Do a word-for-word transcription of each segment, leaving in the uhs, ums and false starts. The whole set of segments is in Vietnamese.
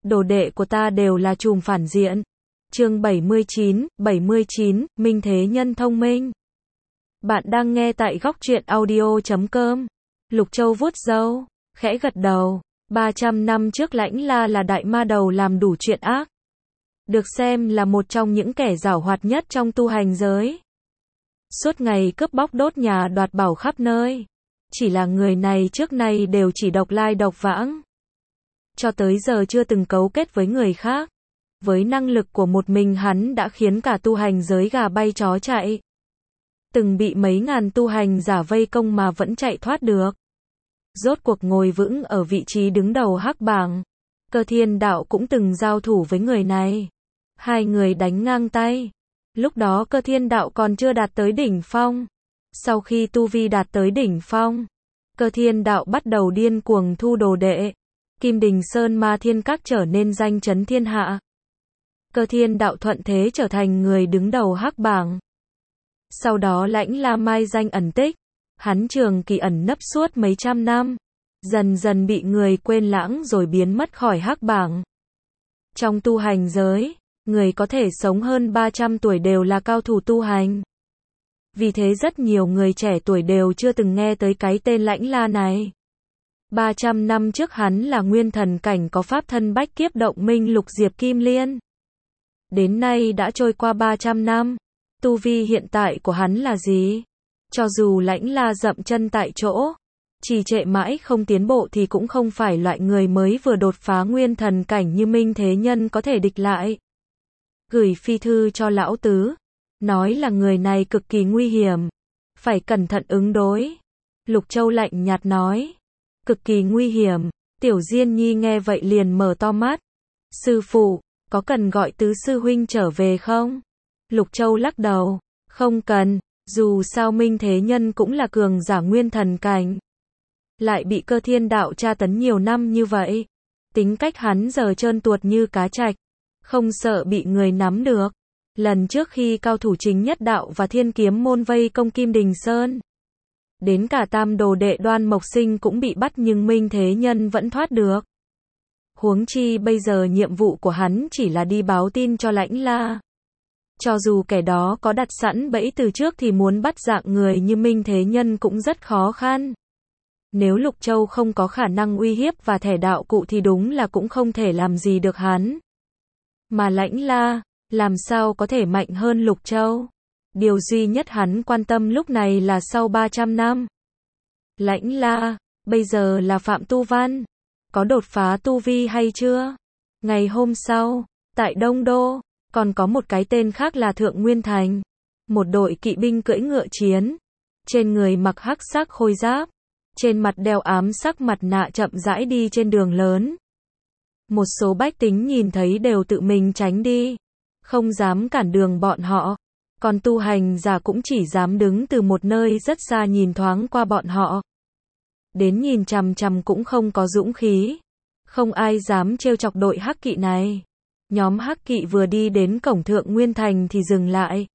đồ đệ của ta đều là trùm phản diện. Chương bảy mươi chín, bảy mươi chín, Minh Thế Nhân thông minh. Bạn đang nghe tại góc truyện audio chấm com. Lục Châu vuốt râu, khẽ gật đầu. ba trăm năm trước Lãnh La là đại ma đầu làm đủ chuyện ác. Được xem là một trong những kẻ giảo hoạt nhất trong tu hành giới. Suốt ngày cướp bóc đốt nhà đoạt bảo khắp nơi. Chỉ là người này trước nay đều chỉ độc lai độc vãng. Cho tới giờ chưa từng cấu kết với người khác. Với năng lực của một mình hắn đã khiến cả tu hành giới gà bay chó chạy. Từng bị mấy ngàn tu hành giả vây công mà vẫn chạy thoát được. Rốt cuộc ngồi vững ở vị trí đứng đầu hắc bảng. Cơ Thiên Đạo cũng từng giao thủ với người này. Hai người đánh ngang tay. Lúc đó Cơ Thiên Đạo còn chưa đạt tới đỉnh phong. Sau khi tu vi đạt tới đỉnh phong, Cơ Thiên Đạo bắt đầu điên cuồng thu đồ đệ. Kim Đình Sơn Ma Thiên Các trở nên danh chấn thiên hạ. Cơ Thiên Đạo thuận thế trở thành người đứng đầu hắc bảng. Sau đó Lãnh La mai danh ẩn tích. Hắn trường kỳ ẩn nấp suốt mấy trăm năm. Dần dần bị người quên lãng rồi biến mất khỏi hắc bảng. Trong tu hành giới, người có thể sống hơn ba trăm tuổi đều là cao thủ tu hành. Vì thế rất nhiều người trẻ tuổi đều chưa từng nghe tới cái tên Lãnh La này. ba trăm năm trước hắn là nguyên thần cảnh có pháp thân bách kiếp động minh lục diệp kim liên. Đến nay đã trôi qua ba trăm năm. Tu vi hiện tại của hắn là gì? Cho dù Lãnh La dậm chân tại chỗ, trì trệ mãi không tiến bộ thì cũng không phải loại người mới vừa đột phá nguyên thần cảnh như Minh Thế Nhân có thể địch lại. Gửi phi thư cho lão tứ, nói là người này cực kỳ nguy hiểm, phải cẩn thận ứng đối. Lục Châu lạnh nhạt nói, cực kỳ nguy hiểm. Tiểu Diên Nhi nghe vậy liền mở to mắt. Sư phụ, có cần gọi tứ sư huynh trở về không? Lục Châu lắc đầu, không cần, dù sao Minh Thế Nhân cũng là cường giả nguyên thần cảnh. Lại bị Cơ Thiên Đạo tra tấn nhiều năm như vậy. Tính cách hắn giờ trơn tuột như cá trạch, không sợ bị người nắm được. Lần trước khi cao thủ chính nhất đạo và thiên kiếm môn vây công Kim Đình Sơn, đến cả tam đồ đệ Đoan Mộc Sinh cũng bị bắt nhưng Minh Thế Nhân vẫn thoát được. Huống chi bây giờ nhiệm vụ của hắn chỉ là đi báo tin cho Lãnh La. Cho dù kẻ đó có đặt sẵn bẫy từ trước thì muốn bắt dạng người như Minh Thế Nhân cũng rất khó khăn. Nếu Lục Châu không có khả năng uy hiếp và thẻ đạo cụ thì đúng là cũng không thể làm gì được hắn. Mà Lãnh La, làm sao có thể mạnh hơn Lục Châu? Điều duy nhất hắn quan tâm lúc này là sau ba trăm năm. Lãnh La, bây giờ là Phạm Tu Văn. Có đột phá tu vi hay chưa? Ngày hôm sau, tại Đông Đô, còn có một cái tên khác là Thượng Nguyên Thành. Một đội kỵ binh cưỡi ngựa chiến. Trên người mặc hắc sắc khôi giáp. Trên mặt đeo ám sắc mặt nạ chậm rãi đi trên đường lớn. Một số bách tính nhìn thấy đều tự mình tránh đi. Không dám cản đường bọn họ. Còn tu hành giả cũng chỉ dám đứng từ một nơi rất xa nhìn thoáng qua bọn họ. Đến nhìn chằm chằm cũng không có dũng khí. Không ai dám trêu chọc đội hắc kỵ này. Nhóm hắc kỵ vừa đi đến cổng Thượng Nguyên Thành thì dừng lại.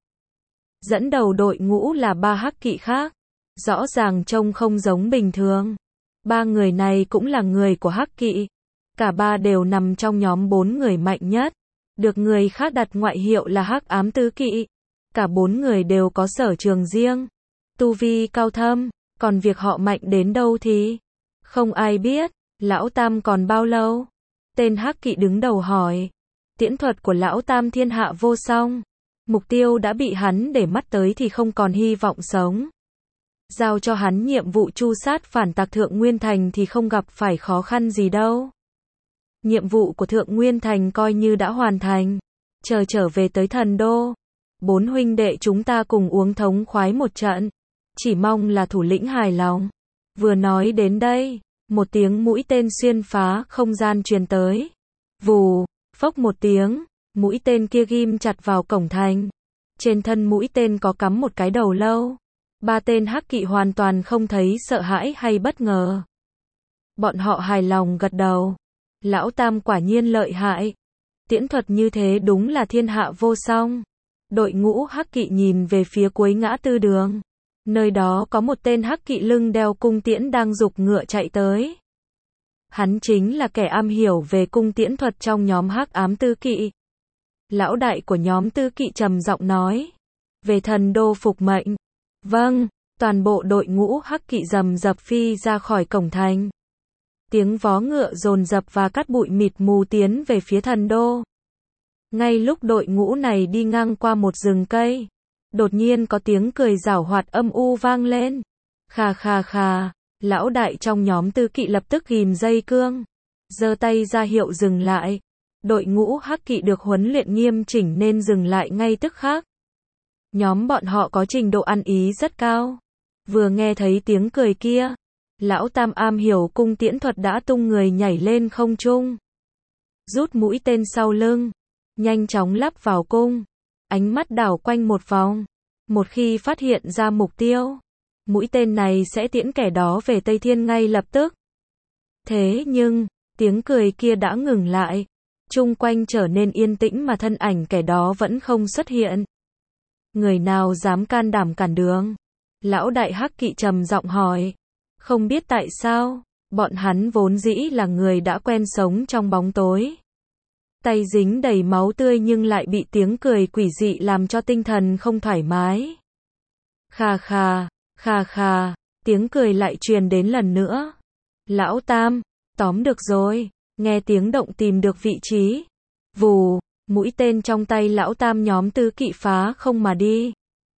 Dẫn đầu đội ngũ là ba hắc kỵ khác. Rõ ràng trông không giống bình thường. Ba người này cũng là người của hắc kỵ. Cả ba đều nằm trong nhóm bốn người mạnh nhất. Được người khác đặt ngoại hiệu là hắc ám tứ kỵ. Cả bốn người đều có sở trường riêng. Tu vi cao thâm. Còn việc họ mạnh đến đâu thì không ai biết. Lão Tam còn bao lâu? Tên hắc kỵ đứng đầu hỏi. Tiễn thuật của Lão Tam thiên hạ vô song. Mục tiêu đã bị hắn để mắt tới thì không còn hy vọng sống. Giao cho hắn nhiệm vụ tru sát phản tặc Thượng Nguyên Thành thì không gặp phải khó khăn gì đâu. Nhiệm vụ của Thượng Nguyên Thành coi như đã hoàn thành. Chờ trở về tới thần đô. Bốn huynh đệ chúng ta cùng uống thống khoái một trận. Chỉ mong là thủ lĩnh hài lòng. Vừa nói đến đây, một tiếng mũi tên xuyên phá không gian truyền tới. Vù, phốc một tiếng, mũi tên kia ghim chặt vào cổng thành. Trên thân mũi tên có cắm một cái đầu lâu. Ba tên hắc kỵ hoàn toàn không thấy sợ hãi hay bất ngờ. Bọn họ hài lòng gật đầu. Lão Tam quả nhiên lợi hại. Tiễn thuật như thế đúng là thiên hạ vô song. Đội ngũ hắc kỵ nhìn về phía cuối ngã tư đường. Nơi đó có một tên hắc kỵ lưng đeo cung tiễn đang giục ngựa chạy tới. Hắn chính là kẻ am hiểu về cung tiễn thuật trong nhóm hắc ám tư kỵ. Lão đại của nhóm tư kỵ trầm giọng nói. Về thần đô phục mệnh. Vâng, toàn bộ đội ngũ hắc kỵ rầm rập phi ra khỏi cổng thành. Tiếng vó ngựa dồn dập và cát bụi mịt mù tiến về phía thần đô. Ngay lúc đội ngũ này đi ngang qua một rừng cây, đột nhiên có tiếng cười giảo hoạt âm u vang lên. Khà khà khà, lão đại trong nhóm tư kỵ lập tức ghim dây cương, giơ tay ra hiệu dừng lại. Đội ngũ hắc kỵ được huấn luyện nghiêm chỉnh nên dừng lại ngay tức khắc. Nhóm bọn họ có trình độ ăn ý rất cao. Vừa nghe thấy tiếng cười kia, lão tam am hiểu cung tiễn thuật đã tung người nhảy lên không trung, rút mũi tên sau lưng, nhanh chóng lắp vào cung, ánh mắt đảo quanh một vòng. Một khi phát hiện ra mục tiêu, mũi tên này sẽ tiễn kẻ đó về Tây Thiên ngay lập tức. Thế nhưng, tiếng cười kia đã ngừng lại, chung quanh trở nên yên tĩnh mà thân ảnh kẻ đó vẫn không xuất hiện. Người nào dám can đảm cản đường? Lão đại hắc kỵ trầm giọng hỏi. Không biết tại sao, bọn hắn vốn dĩ là người đã quen sống trong bóng tối. Tay dính đầy máu tươi nhưng lại bị tiếng cười quỷ dị làm cho tinh thần không thoải mái. Khà khà, khà khà, tiếng cười lại truyền đến lần nữa. Lão tam, tóm được rồi, nghe tiếng động tìm được vị trí. Vù, mũi tên trong tay lão tam nhóm tư kỵ phá không mà đi.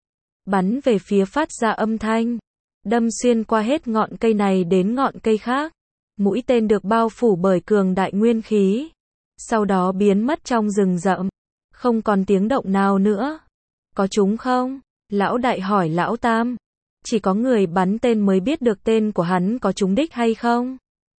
Bắn về phía phát ra âm thanh, đâm xuyên qua hết ngọn cây này đến ngọn cây khác. Mũi tên được bao phủ bởi cường đại nguyên khí, sau đó biến mất trong rừng rậm, không còn tiếng động nào nữa. Có trúng không? Lão đại hỏi lão tam. Chỉ có người bắn tên mới biết được tên của hắn có trúng đích hay không.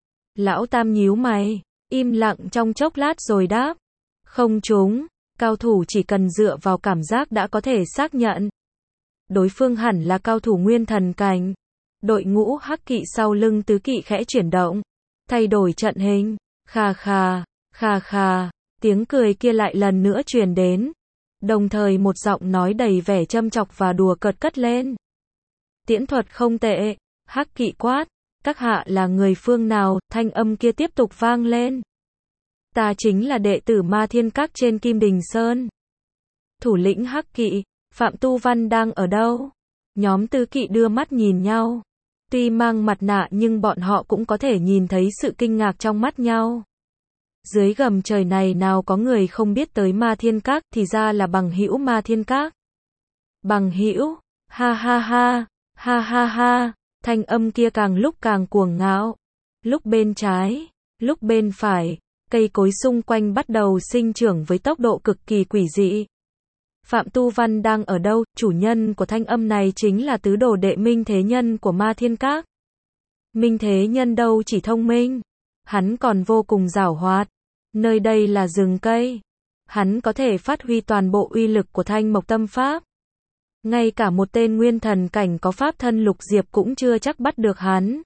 Lão tam nhíu mày, im lặng trong chốc lát rồi đáp. Không trúng, cao thủ chỉ cần dựa vào cảm giác đã có thể xác nhận. Đối phương hẳn là cao thủ nguyên thần cảnh. Đội ngũ hắc kỵ sau lưng tứ kỵ khẽ chuyển động, thay đổi trận hình. Khà khà, khà khà, tiếng cười kia lại lần nữa truyền đến. Đồng thời một giọng nói đầy vẻ châm chọc và đùa cợt cất lên. Tiễn thuật không tệ, hắc kỵ quát. Các hạ là người phương nào? Thanh âm kia tiếp tục vang lên. Ta chính là đệ tử Ma Thiên Các trên Kim Đình Sơn. Thủ lĩnh hắc kỵ, Phạm Tu Văn đang ở đâu? Nhóm tư kỵ đưa mắt nhìn nhau. Tuy mang mặt nạ nhưng bọn họ cũng có thể nhìn thấy sự kinh ngạc trong mắt nhau. Dưới gầm trời này nào có người không biết tới Ma Thiên Các, thì ra là bằng hữu Ma Thiên Các. Bằng hữu, ha ha ha, ha ha ha, thanh âm kia càng lúc càng cuồng ngạo. Lúc bên trái, lúc bên phải, cây cối xung quanh bắt đầu sinh trưởng với tốc độ cực kỳ quỷ dị. Phạm Tu Văn đang ở đâu? Chủ nhân của thanh âm này chính là tứ đồ đệ Minh Thế Nhân của Ma Thiên Các. Minh Thế Nhân đâu chỉ thông minh, hắn còn vô cùng giảo hoạt. Nơi đây là rừng cây, hắn có thể phát huy toàn bộ uy lực của Thanh Mộc Tâm Pháp. Ngay cả một tên nguyên thần cảnh có pháp thân lục diệp cũng chưa chắc bắt được hắn.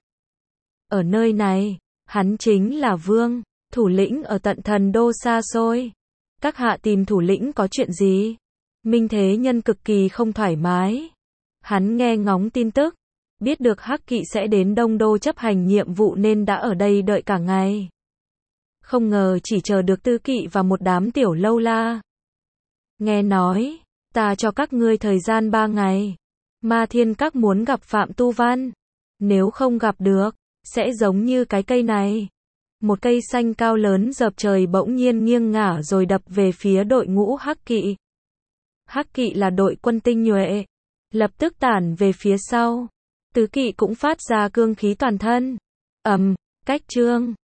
Ở nơi này, hắn chính là vương, thủ lĩnh ở tận thần đô xa xôi. Các hạ tìm thủ lĩnh có chuyện gì? Minh Thế Nhân cực kỳ không thoải mái. Hắn nghe ngóng tin tức, biết được hắc kỵ sẽ đến Đông Đô chấp hành nhiệm vụ nên đã ở đây đợi cả ngày. Không ngờ chỉ chờ được tư kỵ và một đám tiểu lâu la. Nghe nói, ta cho các ngươi thời gian ba ngày. Ma Thiên Các muốn gặp Phạm Tu Văn. Nếu không gặp được, sẽ giống như cái cây này. Một cây xanh cao lớn dập trời bỗng nhiên nghiêng ngả rồi đập về phía đội ngũ hắc kỵ. Hắc kỵ là đội quân tinh nhuệ, lập tức tản về phía sau. Tứ kỵ cũng phát ra cương khí toàn thân. Ầm, cách chương